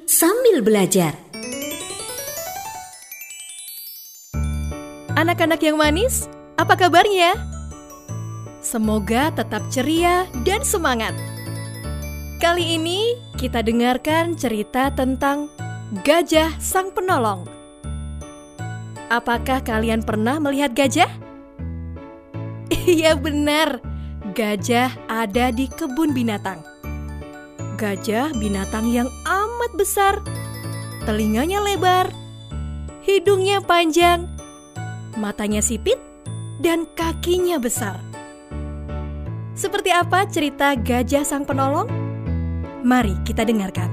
sambil belajar. Anak-anak yang manis, apa kabarnya? Semoga tetap ceria dan semangat. Kali ini kita dengarkan cerita tentang Gajah Sang Penolong. Apakah kalian pernah melihat gajah? Iya benar, gajah ada di kebun binatang. Gajah binatang yang amat besar, telinganya lebar, hidungnya panjang, matanya sipit, dan kakinya besar. Seperti apa cerita Gajah Sang Penolong? Mari kita dengarkan.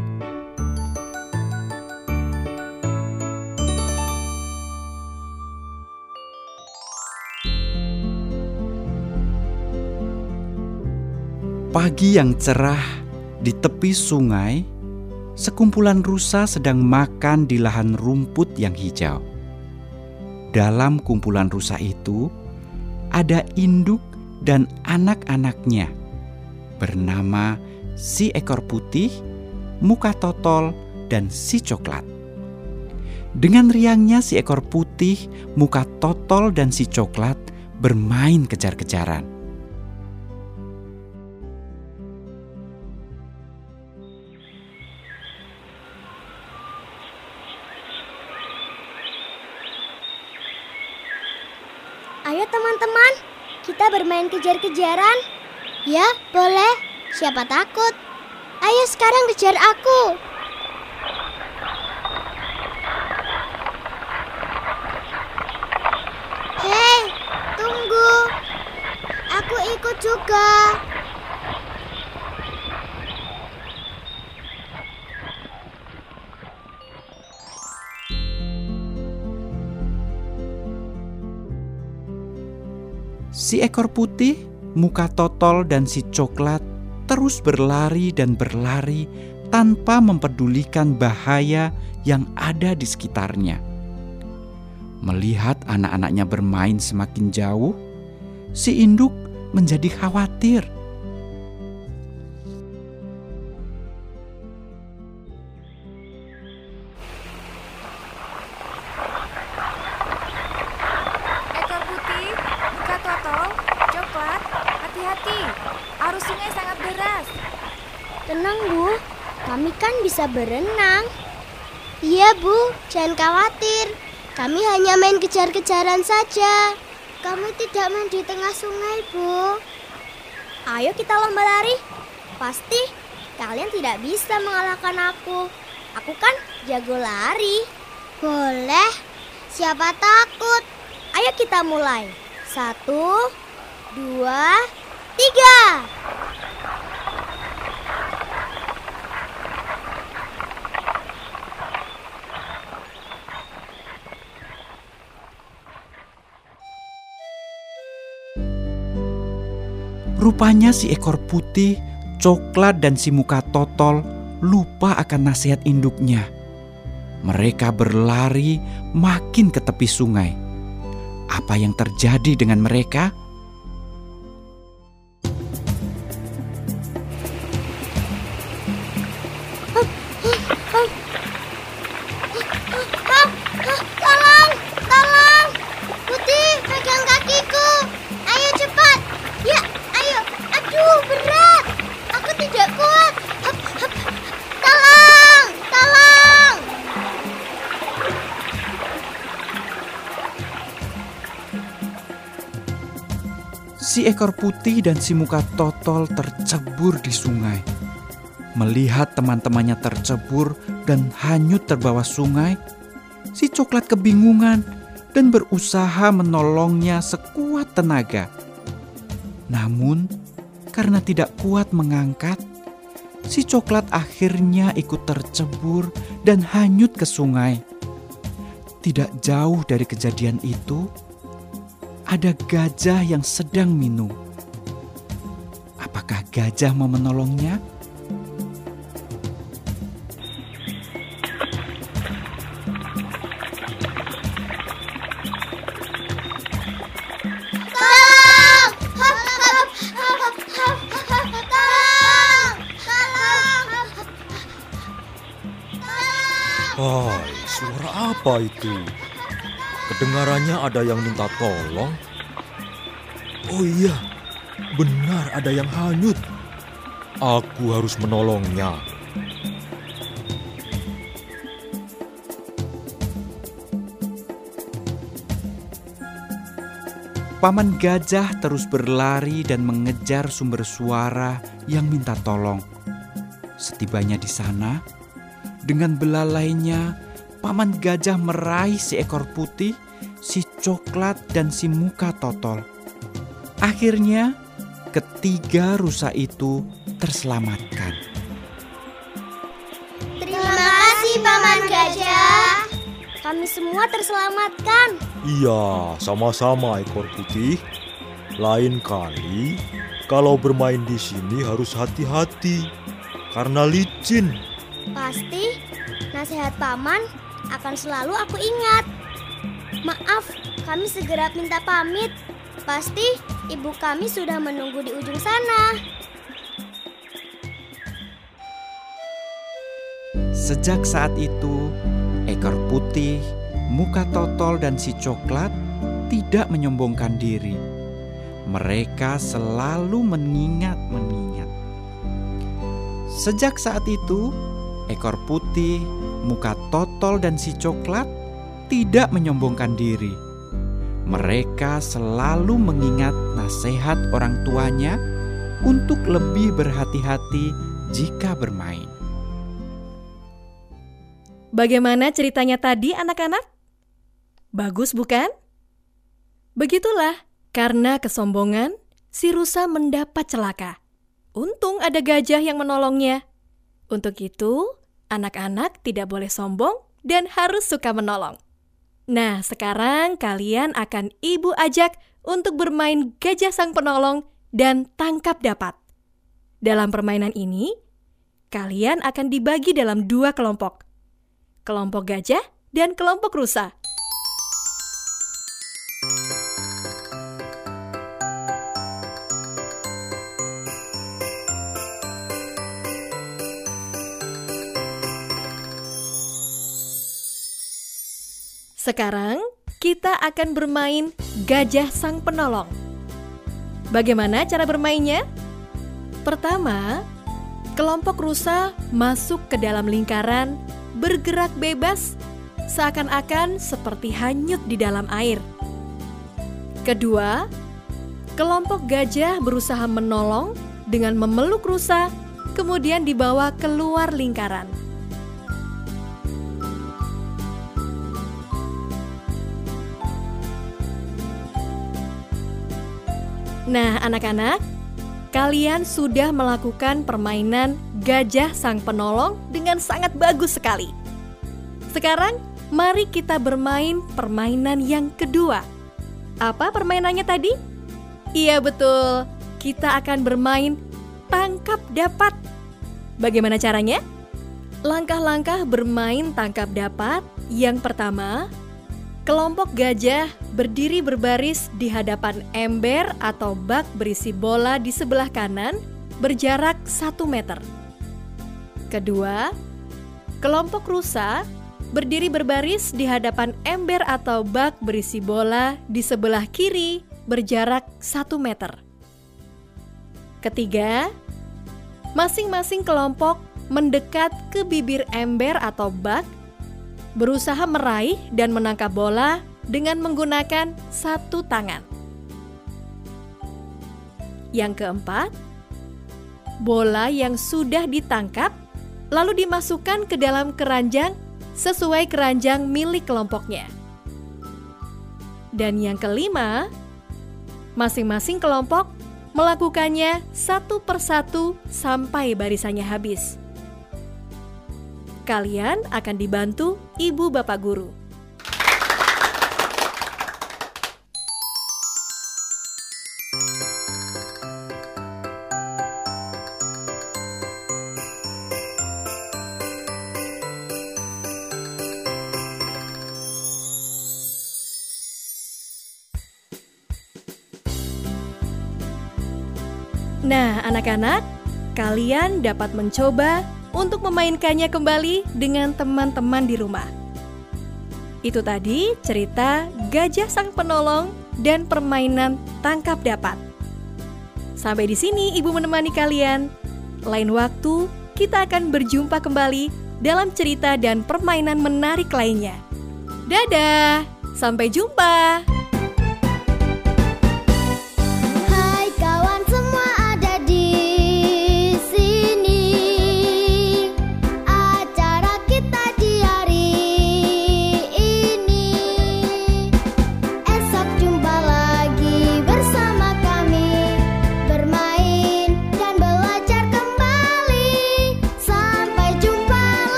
Pagi yang cerah di tepi sungai, sekumpulan rusa sedang makan di lahan rumput yang hijau. Dalam kumpulan rusa itu, ada induk dan anak-anaknya bernama si ekor putih, muka totol, dan si coklat. Dengan riangnya si ekor putih, muka totol, dan si coklat bermain kejar-kejaran. Ayo teman-teman, kita bermain kejar-kejaran. Ya, boleh. Siapa takut? Ayo sekarang kejar aku. Hei, tunggu. Aku ikut juga. Si ekor putih, muka totol, dan si coklat terus berlari dan berlari tanpa mempedulikan bahaya yang ada di sekitarnya. Melihat anak-anaknya bermain semakin jauh, si induk menjadi khawatir. Ekor putih, muka totol, coklat, hati-hati. Arus sungai sangat deras. Tenang, Bu. Kami kan bisa berenang. Iya, Bu. Jangan khawatir. Kami hanya main kejar-kejaran saja. Kami tidak main di tengah sungai, Bu. Ayo kita lomba lari. Pasti kalian tidak bisa mengalahkan aku. Aku kan jago lari. Boleh. Siapa takut? Ayo kita mulai. 1, 2, 3. Rupanya si ekor putih, coklat, dan si muka totol lupa akan nasihat induknya. Mereka berlari makin ke tepi sungai. Apa yang terjadi dengan mereka? Tolong! Putih, pegang kakiku. Ayo cepat. Ya, ayo. Aduh, berat. Aku tidak kuat. Hup. Tolong! Si ekor putih dan si muka totol tercebur di sungai. Melihat teman-temannya tercebur dan hanyut terbawa sungai, si coklat kebingungan dan berusaha menolongnya sekuat tenaga. Namun, karena tidak kuat mengangkat, si coklat akhirnya ikut tercebur dan hanyut ke sungai. Tidak jauh dari kejadian itu, ada gajah yang sedang minum. Apakah gajah mau menolongnya? Tolong! Hai, suara apa itu? Kedengarannya ada yang minta tolong. Oh iya, benar ada yang hanyut. Aku harus menolongnya. Paman Gajah terus berlari dan mengejar sumber suara yang minta tolong. Setibanya di sana, dengan belalainya, Paman Gajah meraih si ekor putih, si coklat, dan si muka totol. Akhirnya, ketiga rusa itu terselamatkan. Terima kasih Paman Gajah. Kami semua terselamatkan. Iya, sama-sama ekor putih. Lain kali, kalau bermain di sini harus hati-hati, karena licin. Pasti nasihat Paman akan selalu aku ingat. Maaf, kami segera minta pamit. Pasti ibu kami sudah menunggu di ujung sana. Sejak saat itu, ekor putih, muka totol, dan si coklat tidak menyombongkan diri. Mereka selalu mengingat-mengingat. Sejak saat itu, ekor putih, muka totol, dan si coklat tidak menyombongkan diri. Mereka selalu mengingat nasihat orang tuanya untuk lebih berhati-hati jika bermain. Bagaimana ceritanya tadi, anak-anak? Bagus, bukan? Begitulah, karena kesombongan, si rusa mendapat celaka. Untung ada gajah yang menolongnya. Untuk itu, anak-anak tidak boleh sombong dan harus suka menolong. Nah, sekarang kalian akan ibu ajak untuk bermain gajah sang penolong dan tangkap dapat. Dalam permainan ini, kalian akan dibagi dalam 2 kelompok. Kelompok gajah dan kelompok rusa. Sekarang kita akan bermain gajah sang penolong. Bagaimana cara bermainnya? Pertama, kelompok rusa masuk ke dalam lingkaran, bergerak bebas, seakan-akan seperti hanyut di dalam air. Kedua, kelompok gajah berusaha menolong dengan memeluk rusa, kemudian dibawa keluar lingkaran. Nah, anak-anak, kalian sudah melakukan permainan gajah sang penolong dengan sangat bagus sekali. Sekarang, mari kita bermain permainan yang kedua. Apa permainannya tadi? Iya betul, kita akan bermain tangkap dapat. Bagaimana caranya? Langkah-langkah bermain tangkap dapat. Yang pertama, kelompok gajah berdiri berbaris di hadapan ember atau bak berisi bola di sebelah kanan, berjarak 1 meter. Kedua, kelompok rusa berdiri berbaris di hadapan ember atau bak berisi bola di sebelah kiri, berjarak 1 meter. Ketiga, masing-masing kelompok mendekat ke bibir ember atau bak, berusaha meraih dan menangkap bola dengan menggunakan 1 tangan. Yang keempat, bola yang sudah ditangkap lalu dimasukkan ke dalam keranjang sesuai keranjang milik kelompoknya. Dan yang kelima, masing-masing kelompok melakukannya 1 persatu sampai barisannya habis. Kalian akan dibantu ibu bapak guru. Nah, anak-anak, kalian dapat mencoba untuk memainkannya kembali dengan teman-teman di rumah. Itu tadi cerita Gajah Sang Penolong dan permainan tangkap dapat. Sampai di sini Ibu menemani kalian. Lain waktu kita akan berjumpa kembali dalam cerita dan permainan menarik lainnya. Dadah, sampai jumpa.